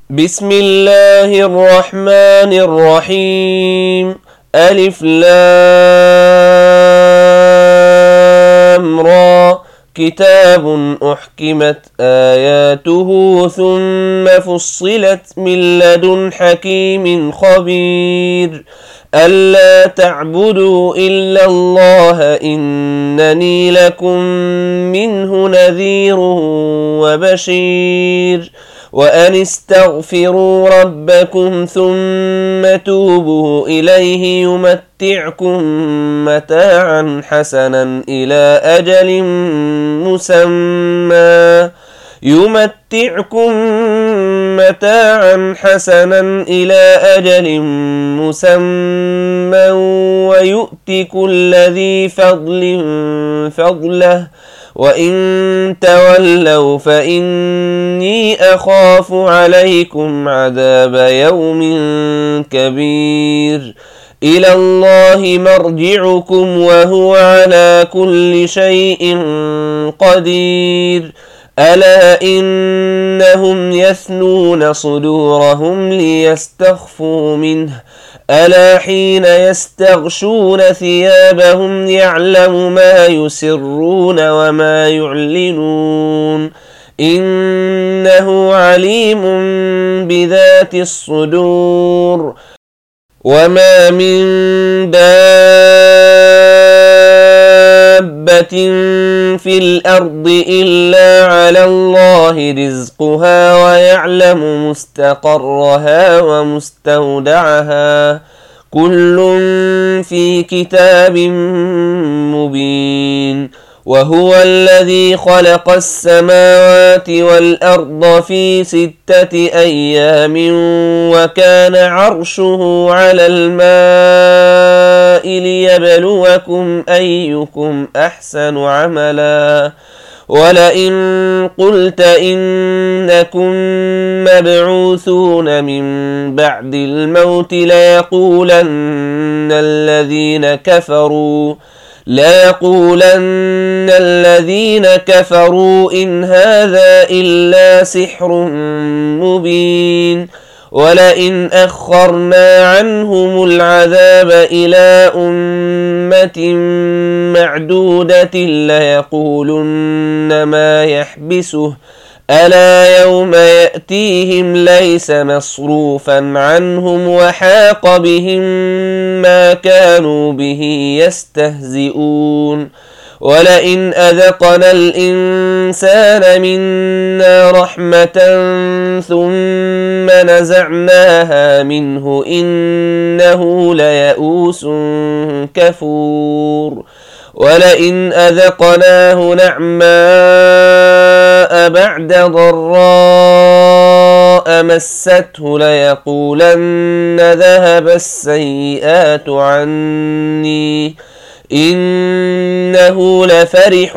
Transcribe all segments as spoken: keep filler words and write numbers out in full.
بسم الله الرحمن الرحيم. ألف لام را. كتاب أحكمت آياته ثم فصلت من لدن حكيم خبير. ألا تعبدوا إلا الله إنني لكم منه نذير وبشير. وأن استغفروا ربكم ثم توبوا إليه يمتعكم متاعا حسنا إلى أجل مسمى يمتعكم متاعا حسنا إلى أجل مسمى ويؤت كل ذي فضل فضله وإن تولوا فإني أخاف عليكم عذاب يوم كبير. إلى الله مرجعكم وهو على كل شيء قدير. ألا إنهم يثنون صدورهم ليستخفوا منه ألا حين يستغشون ثيابهم يعلم ما يسرون وما يعلنون إنه عليم بذات الصدور. وما من دابة في الأرض إلا على الله رزقها ويعلم مستقرها ومستودعها كل في كتاب مبين. وهو الذي خلق السماوات والأرض في ستة أيام وكان عرشه على الماء ليبلوكم أيكم أحسن عملا. ولئن قلت إنكم مبعوثون من بعد الموت ليقولن الذين كفروا ليقولن الذين كفروا إن هذا إلا سحر مبين. ولئن أخرنا عنهم العذاب إلى أمة معدودة ليقولن ما يحبسه ألا يوم يأتيهم ليس مصروفا عنهم وحاق بهم ما كانوا به يستهزئون. ولئن أذقنا الإنسان منا رحمة ثم نزعناها منه إنه ليئوس كفور. ولئن أذقناه نعماء بعد ضراء مسته ليقولن ذهب السيئات عني إنه لفرح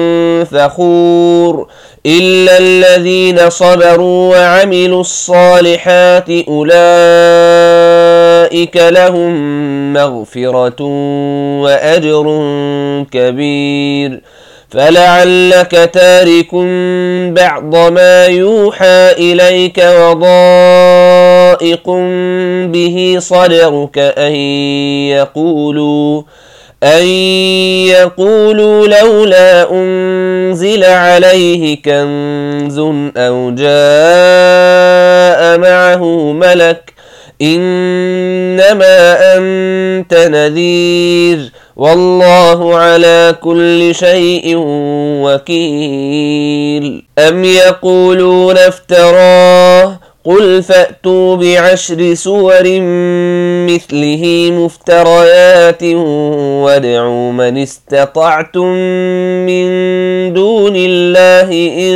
فخور. إلا الذين صبروا وعملوا الصالحات أولئك لهم مغفرة وأجر كبير. فلعلك تارك بعض ما يوحى إليك وضائق به صدرك أن يقولوا أن يقولوا لولا أنزل عليه كنز أو جاء معه ملك إنما أنت نذير والله على كل شيء وكيل. أم يقولون افتراه قل فأتوا بعشر سور مثله مفتريات وادعوا من استطعتم من دون الله إن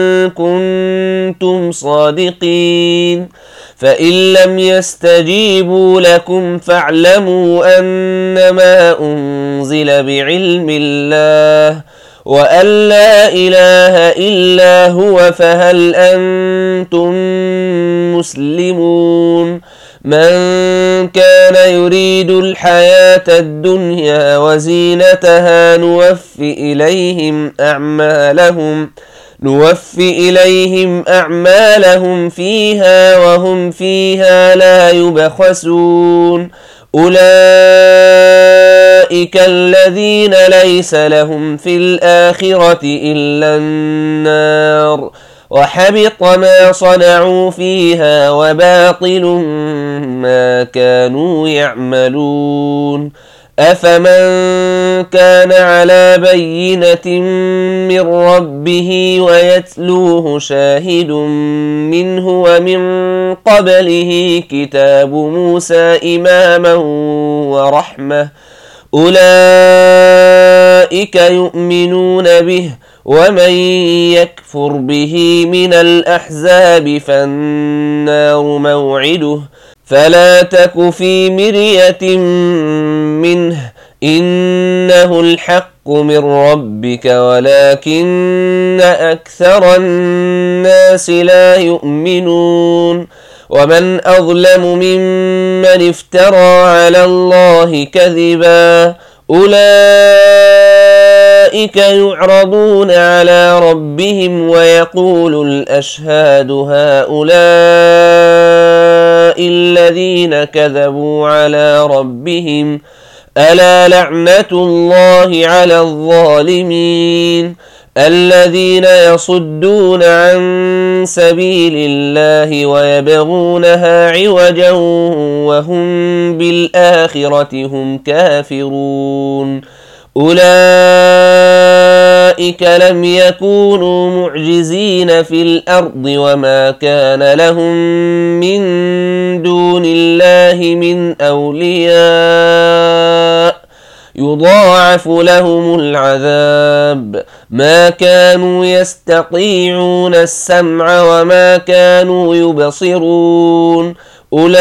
كنتم صادقين. فإن لم يستجيبوا لكم فاعلموا أنما أنزل بعلم الله وأن لا إله إلا هو فهل أنتم مسلمون. من كان يريد الحياة الدنيا وزينتها نوف إليهم أعمالهم نوفي إليهم أعمالهم فيها وهم فيها لا يبخسون أولئك الذين ليس لهم في الآخرة إلا النار وحبط ما صنعوا فيها وباطل ما كانوا يعملون أفمن كان على بينة من ربه ويتلوه شاهد منه ومن قبله كتاب موسى إماما ورحمة أولئك يؤمنون به ومن يكفر به من الأحزاب فالنار موعده فلا تك في مرية منه إنه الحق من ربك ولكن أكثر الناس لا يؤمنون ومن أظلم ممن افترى على الله كذبا أولئك يعرضون على ربهم ويقول الأشهاد هؤلاء الذين كذبوا على ربهم ألا لعنة الله على الظالمين الذين يصدون عن سبيل الله ويبغونها عوجا وهم بالآخرة هم كافرون أولئك لم يكونوا معجزين في الأرض وما كان لهم من دون الله من أولياء يضاعف لهم العذاب ما كانوا يستطيعون السمع وما كانوا يبصرون أولئك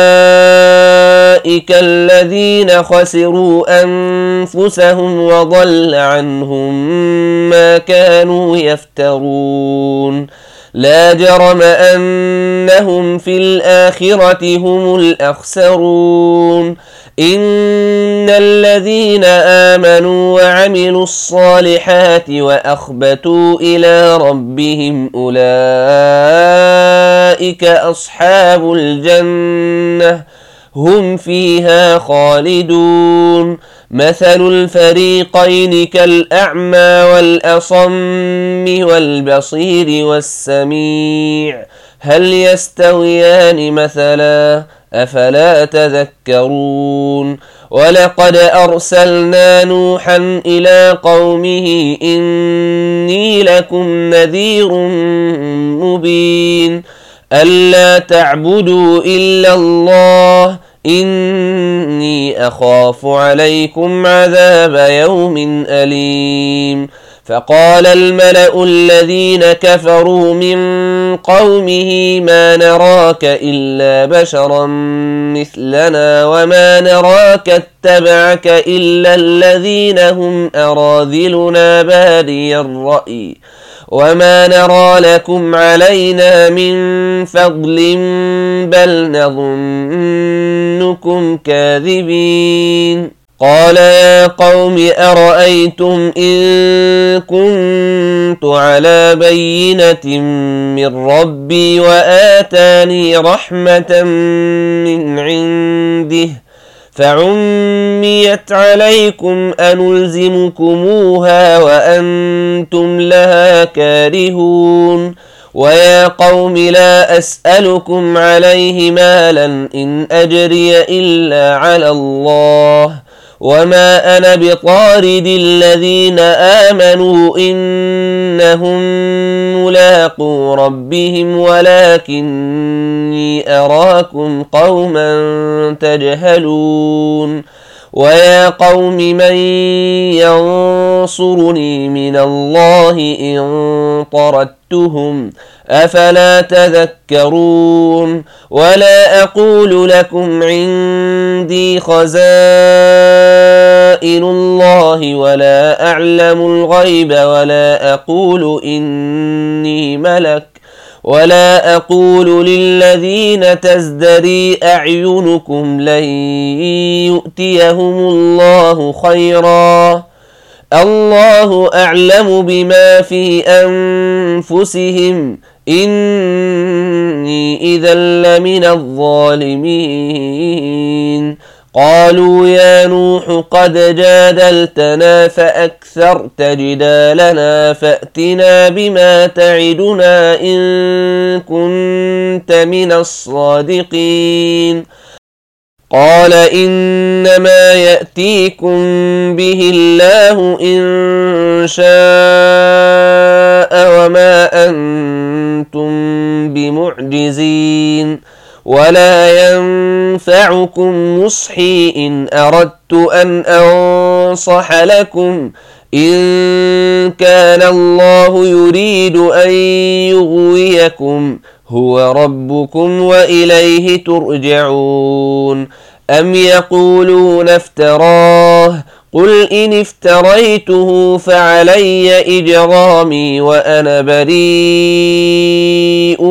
الذين خسروا أنفسهم وضل عنهم ما كانوا يفترون لا جرم أنهم في الآخرة هم الأخسرون إن الذين آمنوا وعملوا الصالحات وأخبتوا إلى ربهم أولئك أصحاب الجنة هم فيها خالدون مثل الفريقين كالأعمى والأصم والبصير والسميع هل يستويان مثلا أفلا تذكرون ولقد أرسلنا نوحا إلى قومه إني لكم نذير مبين ألا تعبدوا إلا الله إني أخاف عليكم عذاب يوم أليم فقال الملأ الذين كفروا من قومه ما نراك إلا بشرا مثلنا وما نراك اتبعك إلا الذين هم أراذلنا بادي الرأي وما نرى لكم علينا من فضل بل نظنكم كاذبين قال يا قوم أرأيتم إن كنت على بينة من ربي وآتاني رحمة من عنده فعميت عليكم أنلزمكموها وأنتم لها كارهون ويا قوم لا أسألكم عليه مالا إن أجري إلا على الله وما أنا بطارد الذين آمنوا إنهم ملاقو ربهم ولكني أراكم قوما تجهلون ويا قوم من ينصرني من الله إن طردتهم أفلا تذكرون ولا أقول لكم عندي خزائن الله ولا أعلم الغيب ولا أقول إني ملك ولا أقول للذين تزدري أعينكم لن يؤتيهم الله خيرا الله أعلم بما في أنفسهم إني إذا لمن الظالمين. قالوا يا نوح قد جادلتنا فأكثرت جدالنا فأتنا بما تعدنا إن كنت من الصادقين. قال إنما يأتيكم به الله إن شاء وما أنتم بمعجزين ولا ينفعكم نصحي إن أردت أن أنصح لكم إن كان الله يريد أن يغويكم هو ربكم وإليه ترجعون. أم يقولون افتراه قل إن افتريته فعلي إجرامي وأنا بريء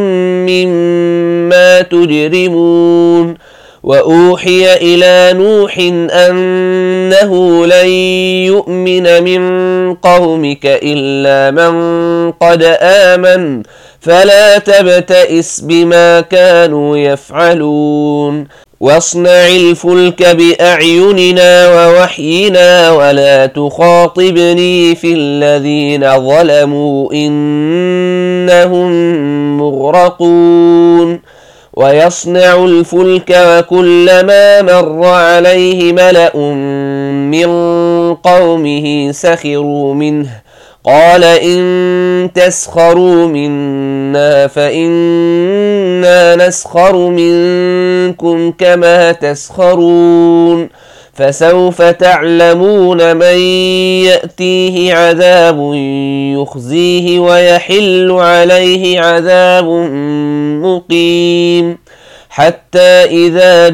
مما تجرمون. وأوحي إلى نوح أنه لن يؤمن من قومك إلا من قد آمن فلا تبتئس بما كانوا يفعلون. واصنع الفلك بأعيننا ووحينا ولا تخاطبني في الذين ظلموا إنهم مغرقون. ويصنع الفلك وكلما مر عليه ملأ من قومه سخروا منه قال إن تسخروا منا فإنا نسخر منكم كما تسخرون. فسوف تعلمون من يأتيه عذاب يخزيه ويحل عليه عذاب مقيم. حتى إذا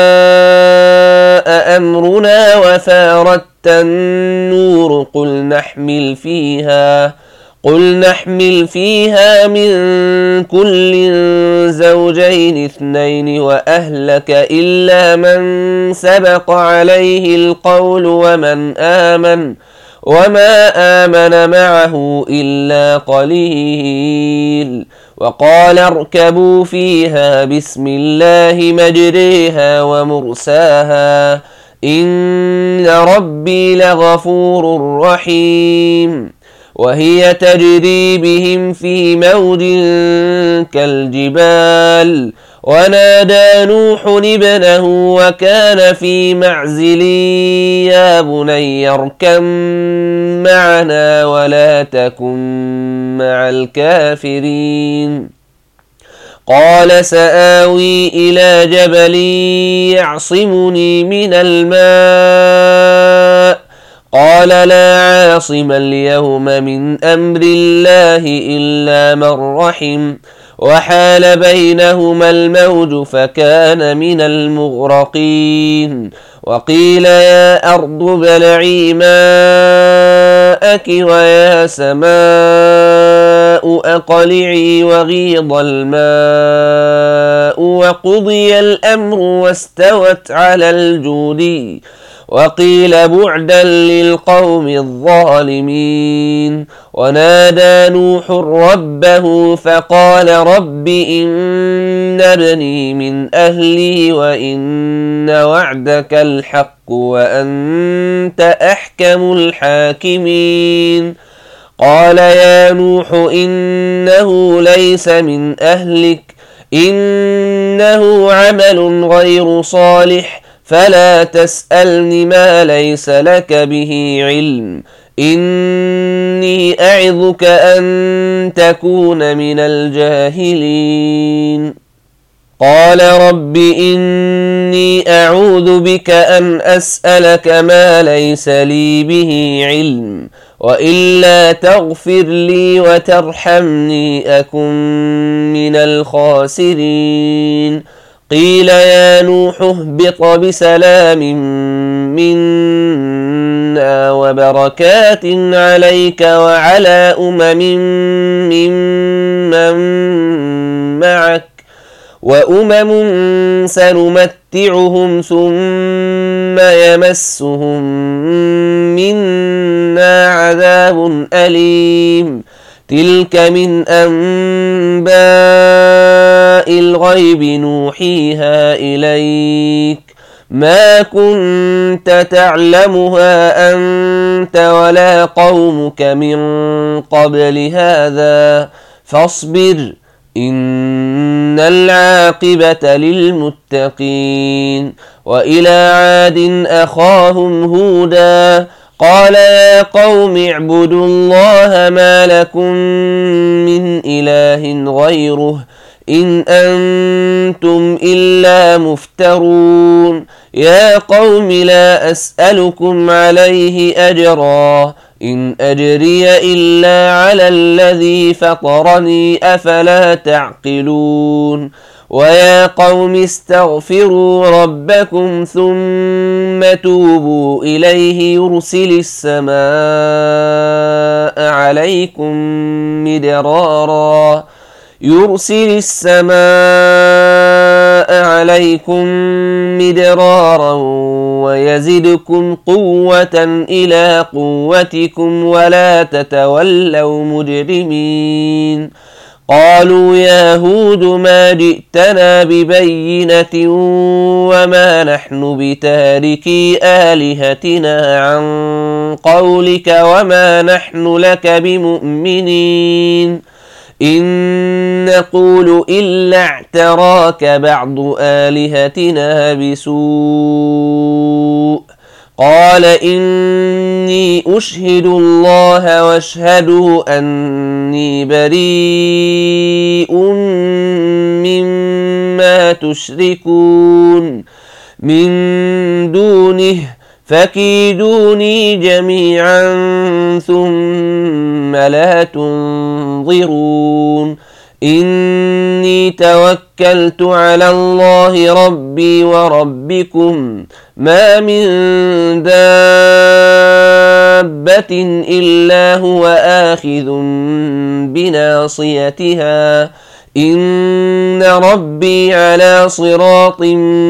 جاء أمرنا وفارت النور قل نحمل فيها قل نحمل فيها من كل زوجين اثنين وأهلك إلا من سبق عليه القول ومن آمن وما آمن معه إلا قليل. وقال اركبوا فيها بسم الله مجريها ومرساها إن ربي لغفور رحيم. وهي تجري بهم في موج كالجبال ونادى نوح ابنه وكان في معزل يا بني اركب معنا ولا تكن مع الكافرين. قال سآوي إلى جبل يعصمني من الماء قال لا عاصم اليوم من أمر الله إلا من رحم وحال بينهما الموج فكان من المغرقين. وقيل يا أرض ابلعي ماءك ويا سماء أقلعي وغيض الماء وقضي الأمر واستوت على الجودي وقيل بعدا للقوم الظالمين. ونادى نوح ربه فقال رب إن ابني من أهلي وإن وعدك الحق وأنت أحكم الحاكمين. قال يا نوح إنه ليس من أهلك إنه عمل غير صالح فلا تسألني ما ليس لك به علم إني أعظك أن تكون من الجاهلين. قال رب إني أعوذ بك أن أسألك ما ليس لي به علم وإلا تغفر لي وترحمني أكن من الخاسرين. قيل يا نوح اهبط بسلام منا وبركات عليك وعلى أمم ممن معك وأمم سنمتعهم ثم يمسهم منا عذاب أليم تلك من أنباء الغيب نوحيها إليك ما كنت تعلمها أنت ولا قومك من قبل هذا فاصبر إن العاقبة للمتقين. وإلى عاد أخاهم هودا قال يا قوم اعبدوا الله ما لكم من إله غيره إن أنتم إلا مفترون يا قوم لا أسألكم عليه أجرا إن أجري إلا على الذي فطرني أفلا تعقلون ويا قوم استغفروا ربكم ثم توبوا إليه يرسل السماء عليكم مدرارا يرسل السماء عليكم مدرارا ويزدكم قوة إلى قوتكم ولا تتولوا مجرمين. قالوا يا هود ما جئتنا ببينة وما نحن بتاركي آلهتنا عن قولك وما نحن لك بمؤمنين إن نقول إلا اعتراك بعض آلهتنا بسوء قال إني أشهد الله واشهدوا أني بريء مما تشركون من دونه فكيدوني جميعا ثم لا تنظرون إني توكلت على الله ربي وربكم ما من دابة إلا هو آخذ بناصيتها إن ربي على صراط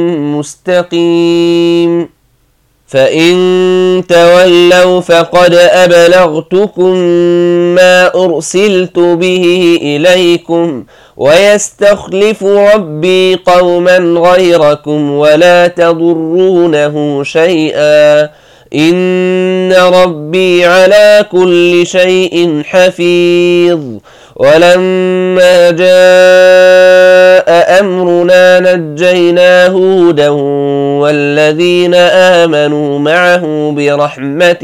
مستقيم. فإن تولوا فقد أبلغتكم ما أرسلت به إليكم ويستخلف ربي قوما غيركم ولا تضرونه شيئا إن ربي على كل شيء حفيظ. ولما جاء أمرنا نجينا هودا والذين آمنوا معه برحمة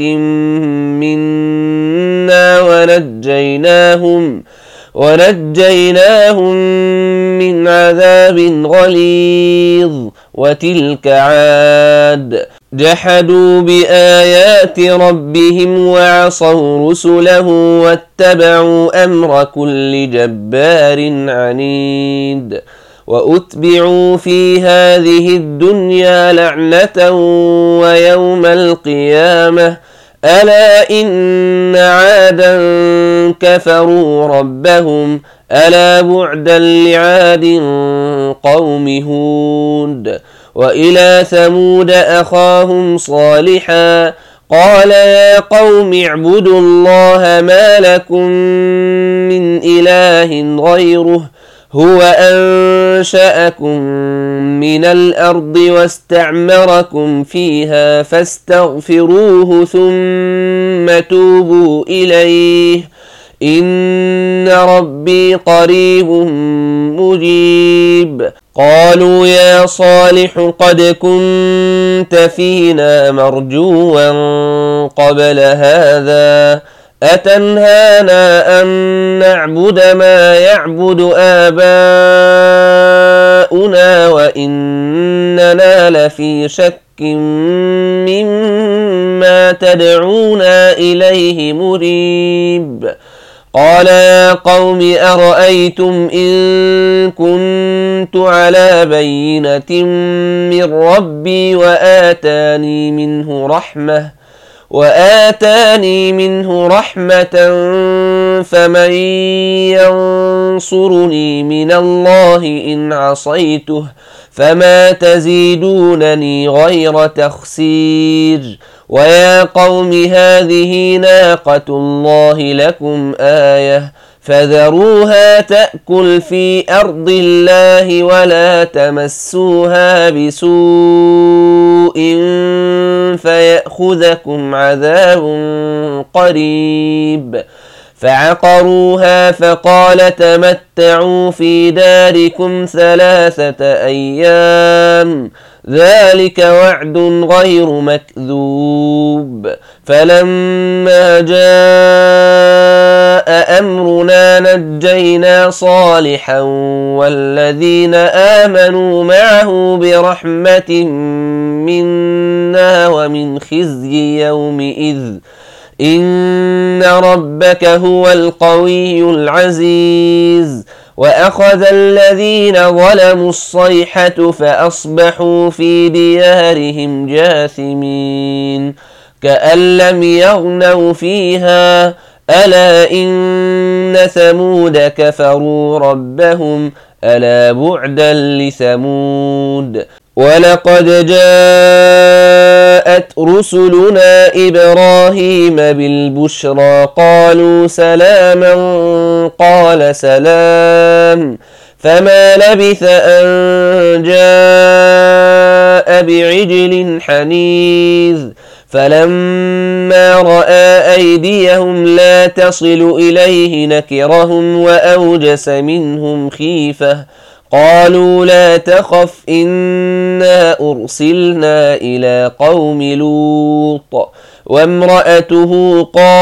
منا ونجيناهم ونجيناهم من عذاب غليظ. وتلك عاد جحدوا بآيات ربهم وعصوا رسله واتبعوا أمر كل جبار عنيد. وأتبعوا في هذه الدنيا لعنة ويوم القيامة ألا إن عادا كفروا ربهم ألا بعدا لعاد قوم هود. وإلى ثمود أخاهم صالحا قال يا قوم اعبدوا الله ما لكم من إله غيره هو أنشأكم من الأرض واستعمركم فيها فاستغفروه ثم توبوا إليه إن ربي قريب مجيب. قالوا يا صالح قد كنت فينا مرجوا قبل هذا أتنهانا أن نعبد ما يعبد آباؤنا وإننا لفي شك مما تدعونا إليه مريب. قال يا قوم أرأيتم إن كنت على بينة من ربي وآتاني منه رحمة وآتاني منه رحمة فمن ينصرني من الله إن عصيته فما تزيدونني غير تخسير ويا قوم هذه ناقة الله لكم آية فذروها تأكل في أرض الله ولا تمسوها بسوء فيأخذكم عذاب قريب فعقروها فقال تمتعوا في داركم ثلاثة أيام ذلك وعد غير مكذوب فلما جاء أمرنا نجينا صالحا والذين آمنوا معه برحمة منا ومن خزي يومئذ إن ربك هو القوي العزيز وأخذ الذين ظلموا الصيحة فأصبحوا في ديارهم جاثمين كأن لم يغنوا فيها ألا إن ثمود كفروا ربهم ألا بعدا لثمود ولقد جاءت رسلنا إبراهيم بالبشرى قالوا سلاما قال سلام فما لبث أن جاء بعجل حنيذ فلما رأى أيديهم لا تصل إليه نكرهم وأوجس منهم خيفة قالوا لا تخف إنا أرسلنا إلى قوم لوط وامرأته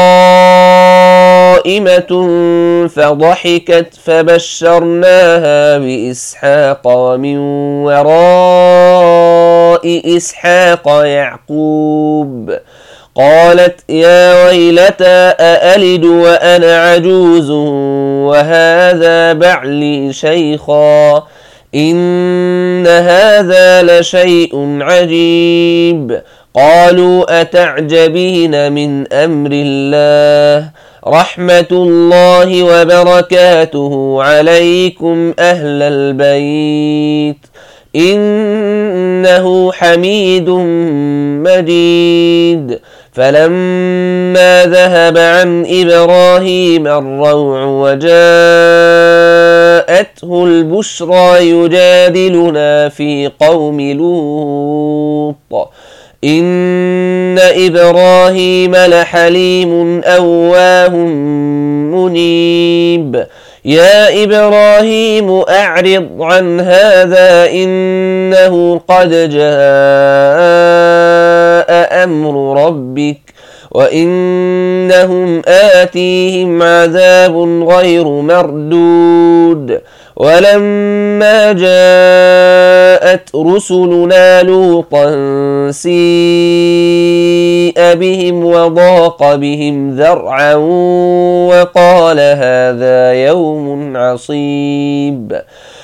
قائمة فضحكت فبشرناها بإسحاق ومن وراء إسحاق يعقوب قالت يا ويلتى أألد وأنا عجوز وهذا بعلي شيخا إن هذا لشيء عجيب قالوا أتعجبين من أمر الله رحمة الله وبركاته عليكم أهل البيت إنه حميد مجيد فلما ذهب عن إبراهيم الروع وجاءته البشرى يجادلنا في قوم لوط إن إبراهيم لحليم أواه منيب يا إبراهيم أعرض عن هذا إنه قد جاء أمر ربك وإنهم آتيهم عذاب غير مردود ولما جاءت رسلنا لوطا سيء بهم وضاق بهم ذرعا وقال هذا يوم عصيب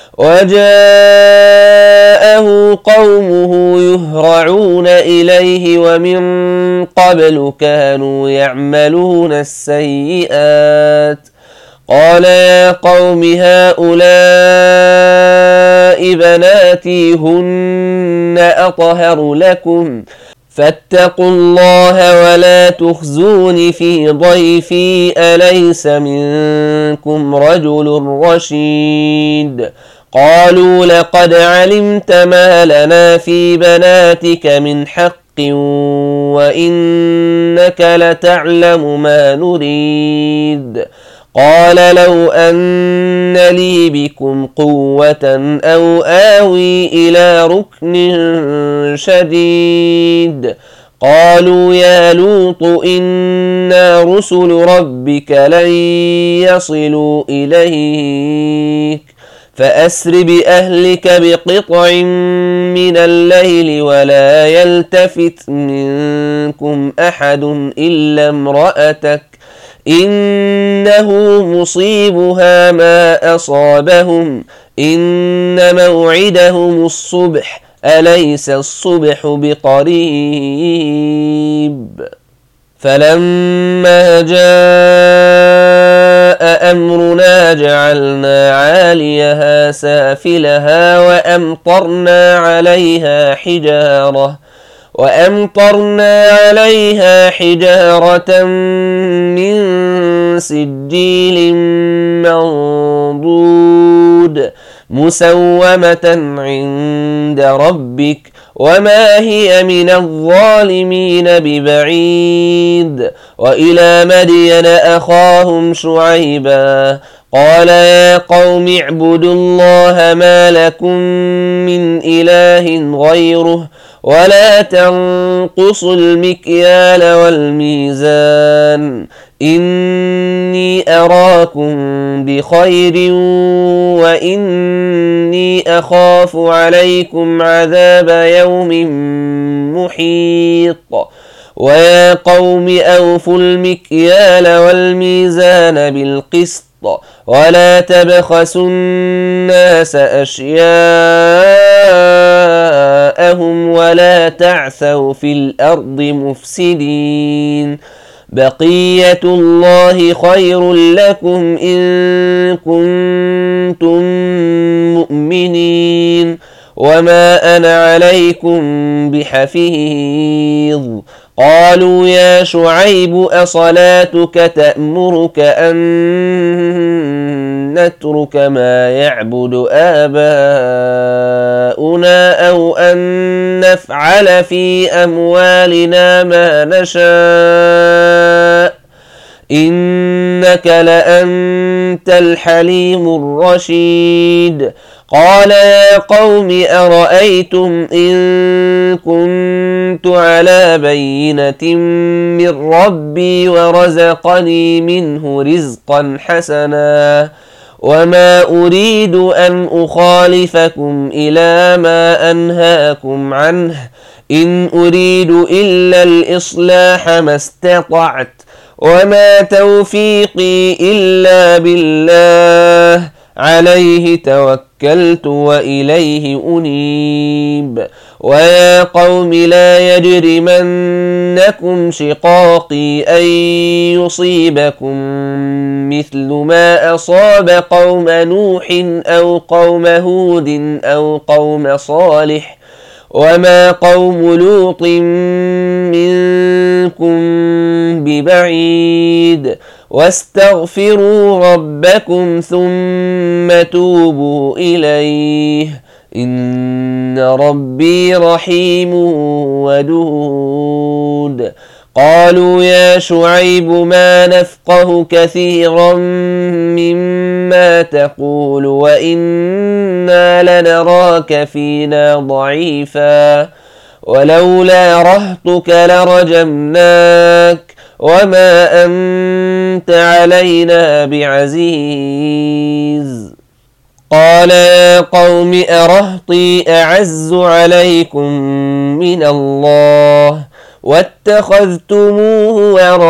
وجاءه قومه يهرعون إليه ومن قبل كانوا يعملون السيئات قال يا قوم هؤلاء بناتي هن أطهر لكم فاتقوا الله ولا تخزون في ضيفي أليس منكم رجل رشيد قالوا لقد علمت ما لنا في بناتك من حق وإنك لتعلم ما نريد قال لو أن لي بكم قوة أو آوي إلى ركن شديد قالوا يا لوط إنا رسل ربك لن يصلوا إليك فأسر بأهلك بقطع من الليل ولا يلتفت منكم أحد إلا امرأتك إنه مصيبها ما أصابهم إن موعدهم الصبح أليس الصبح بقريب. فلما جاء أمرنا جعلنا عاليها سافلها وأمطرنا عليها حجارة وأمطرنا عليها حجارة من سجيل منضود مسومة عند ربك وما هي من الظالمين ببعيد. وإلى مدين أخاهم شعيبا قال يا قوم اعبدوا الله ما لكم من إله غيره ولا تنقصوا المكيال والميزان إني أراكم بخير وإني أخاف عليكم عذاب يوم محيط. ويا قوم أوفوا المكيال والميزان بالقسط ولا تبخسوا الناس أشياءهم ولا تعثوا في الأرض مفسدين بقية الله خير لكم إن كنتم مؤمنين وما أنا عليكم بحفيظ. قالوا يا شعيب أصلاتك تأمرك أن نترك ما يعبد آباؤنا أو أن نفعل في أموالنا ما نشاء إنك لأنت الحليم الرشيد. قال يا قوم أرأيتم إن كنت على بينة من ربي ورزقني منه رزقا حسنا وما أريد أن أخالفكم إلى ما أنهاكم عنه إن أريد إلا الإصلاح ما استطعت وما توفيقي إلا بالله عليه توكلت وإليه أنيب. ويا قوم لا يجرمنكم شقاقي أن يصيبكم مثل ما أصاب قوم نوح أو قوم هود أو قوم صالح وما قوم لوط منكم ببعيد واستغفروا ربكم ثم توبوا إليه إن ربي رحيم ودود. قالوا يا شعيب ما نفقه كثيرا مما تقول وإنا لنراك فينا ضعيفا ولولا رهطك لرجمناك وما أنت علينا بعزيز. قال يا قوم أرهطي أعز عليكم من الله واتخذتموه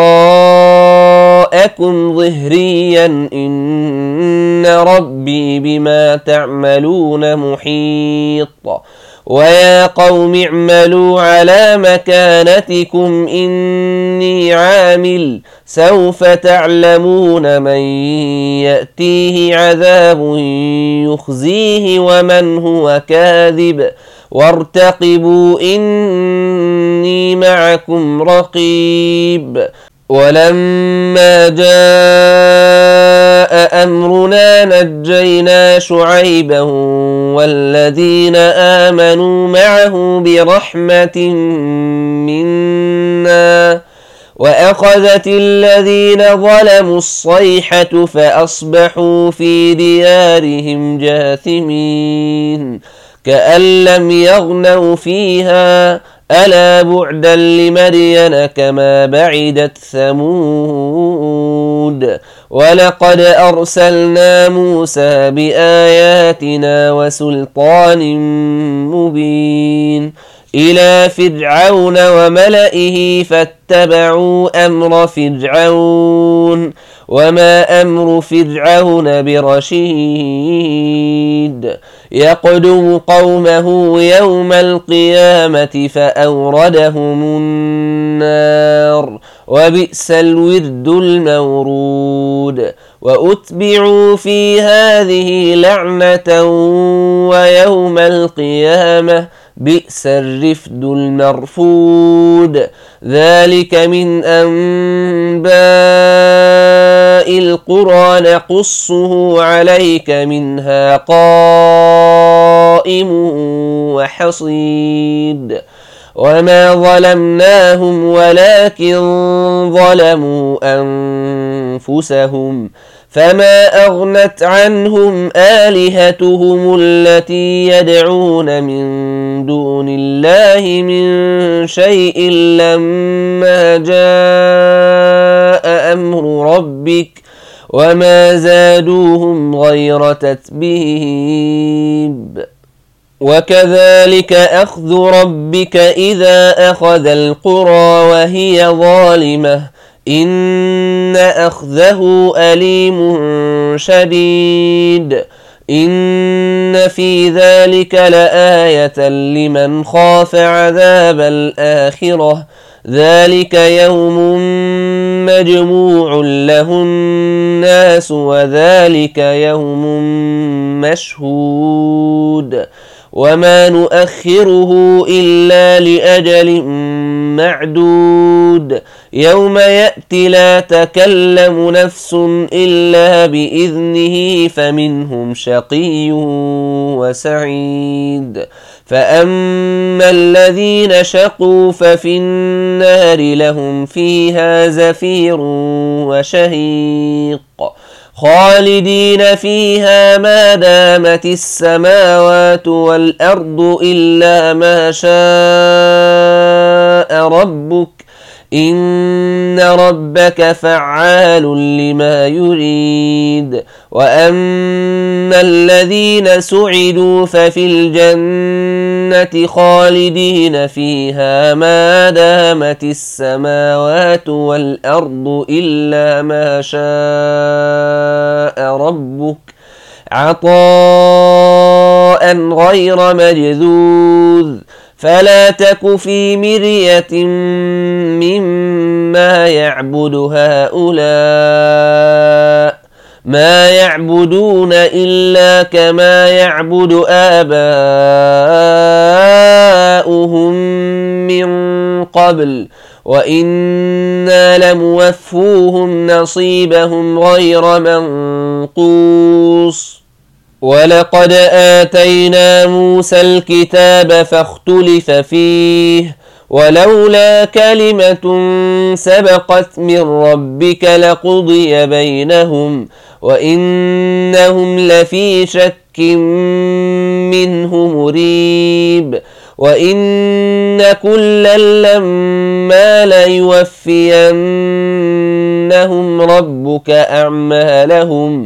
وراءكم ظهريا إن ربي بما تعملون محيط. ويا قوم اعملوا على مكانتكم إني عامل سوف تعلمون من يأتيه عذاب يخزيه ومن هو كاذب وارتقبوا إني معكم رقيب. ولما جاء أمرنا نجينا شعيبا والذين آمنوا معه برحمة منا وأخذت الذين ظلموا الصيحة فأصبحوا في ديارهم جاثمين كأن لم يغنوا فيها ألا بعدا لمدين كما بعدت ثمود. ولقد أرسلنا موسى بآياتنا وسلطان مبين إلى فرعون وملئه فاتبعوا أمر فرعون وما أمر فرعون برشيد يقدم قومه يوم القيامة فأوردهم النار وبئس الورد المورود وأتبعوا في هذه لعنة ويوم القيامة بئس الرفد المرفود ذلك من أنباء القرى نقصه عليك منها قائم وحصيد وما ظلمناهم ولكن ظلموا أنفسهم فما أغنت عنهم آلهتهم التي يدعون من دون الله من شيء لما جاء أمر ربك وما زادوهم غير تتبيب وكذلك أخذ ربك إذا أخذ القرى وهي ظالمة إن أخذه أليم شديد إن في ذلك لآية لمن خاف عذاب الآخرة ذلك يوم مجموع له الناس وذلك يوم مشهود وما نؤخره إلا لأجل معدود يوم يأتي لا تكلم نفس إلا بإذنه فمنهم شقي وسعيد فأما الذين شقوا ففي النار لهم فيها زفير وشهيق خالدين فيها ما دامت السماوات والأرض إلا ما شاء ربك إن ربك فعال لما يريد وأما الذين سعدوا ففي الجنة خالدين فيها ما دامت السماوات والأرض إلا ما شاء ربك عطاء غير مجذوذ فلا تك في مرية مما يعبد هؤلاء ما يعبدون إلا كما يعبد آباؤهم من قبل وإنا لموفوهم نصيبهم غير منقوص ولقد آتينا موسى الكتاب فاختلف فيه ولولا كلمة سبقت من ربك لقضي بينهم وإنهم لفي شك منه مريب وإن كلا لما ليوفينهم ربك أعمالهم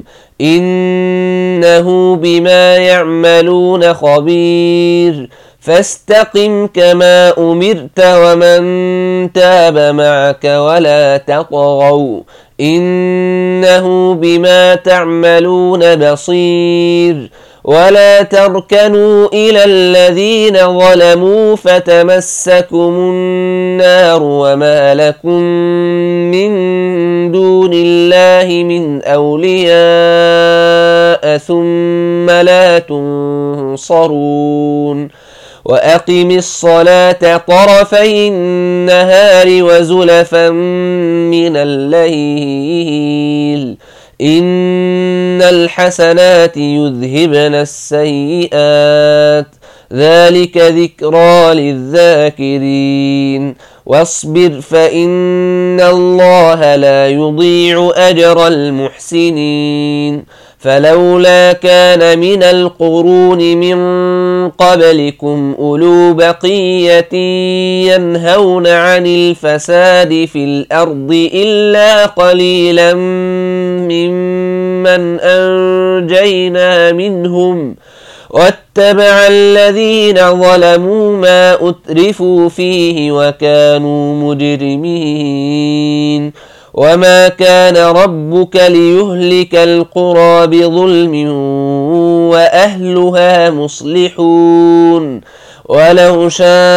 إنه بما يعملون خبير فاستقم كما أمرت ومن تاب معك ولا تطغوا إنه بما تعملون بصير ولا تركنوا إلى الذين ظلموا فتمسكم النار وما لكم من دون الله من أولياء ثم لا تنصرون وأقم الصلاة طرفي النهار وزلفا من الليل إن الحسنات يذهبن السيئات ذلك ذكرى للذاكرين واصبر فإن الله لا يضيع أجر المحسنين فلولا كان من القرون من قبلكم أولو بقية ينهون عن الفساد في الأرض إلا قليلا ممن أنجينا منهم واتبع الذين ظلموا ما أترفوا فيه وكانوا مجرمين وما كان ربك ليهلك القرى بظلم وأهلها مصلحون ولو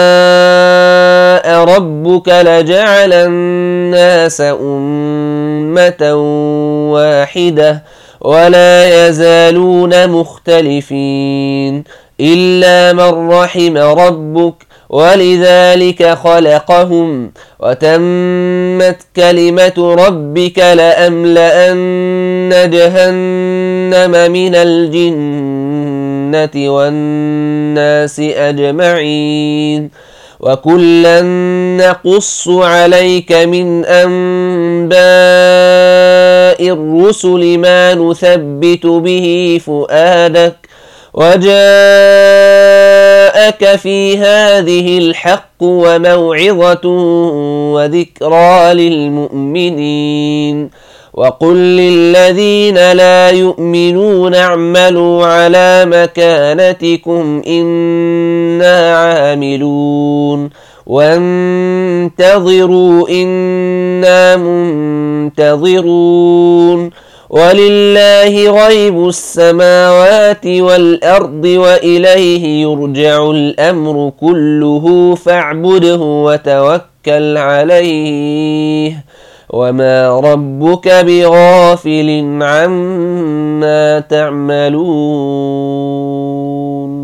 شاء ربك لجعل الناس أمة واحدة ولا يزالون مختلفين إلا من رحم ربك ولذلك خلقهم وتمت كلمة ربك لأملأن جهنم من الجنة والناس أجمعين وكلا نقص عليك من أنباء الرسل ما نثبت به فؤادك وجاءك في هذه الحق وموعظة وذكرى للمؤمنين وقل للذين لا يؤمنون اعملوا على مكانتكم إنا عاملون وانتظروا إنا منتظرون ولله غيب السماوات والأرض وإليه يرجع الأمر كله فاعبده وتوكل عليه وما ربك بغافل عما تعملون.